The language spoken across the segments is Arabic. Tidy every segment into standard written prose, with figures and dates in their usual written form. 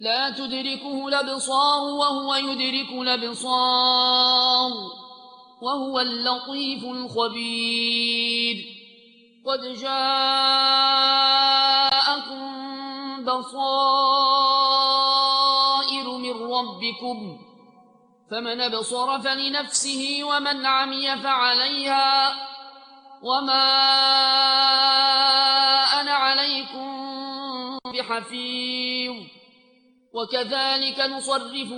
لا تدركه الأبصار وهو يدرك الأبصار وهو اللطيف الخبير. قد جاءكم بصائر من ربكم فمن أبصر فلنفسه ومن عمي فعليها وما أنا عليكم بحفيظ. وكذلك نصرف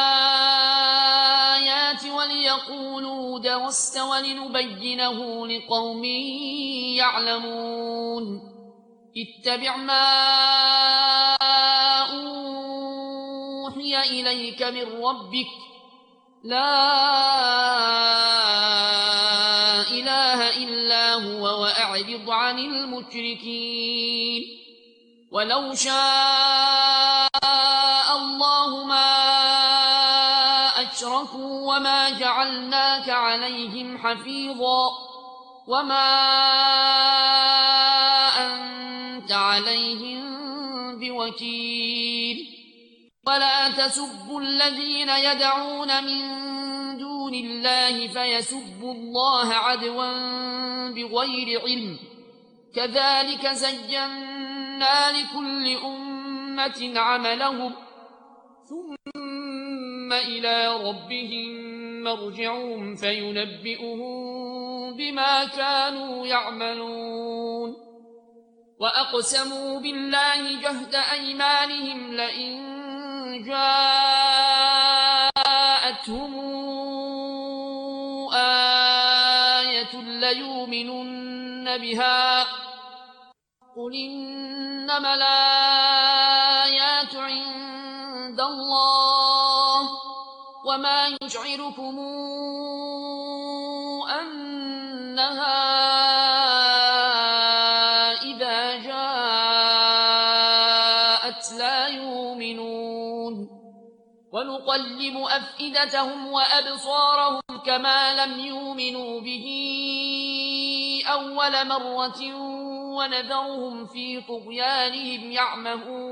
الآيات وليقولوا درست ولنبينه لقوم يعلمون. اتبع ما أوحي إليك من ربك لا إله إلا هو وأعرض عن المشركين. ولو شاء الله ما أشركوا وما جعلناك عليهم حفيظا وما أنت عليهم بوكيل. ولا تسبوا الذين يدعون من دون الله فيسبوا الله عدوا بغير علم. كذلك زينا لكل أمة عملهم ثم إلى ربهم مرجعهم فينبئهم بما كانوا يعملون. وأقسموا بالله جهد أيمانهم لئن جاءتهم آية ليؤمنن بها قل إنما الآيات عند الله وما يشعركم أنها إذا جاءت لا يؤمنون. ونقلب أفئدتهم وأبصارهم كما لم يؤمنوا به أول مرة ونذرهم في طغيانهم يعمهون.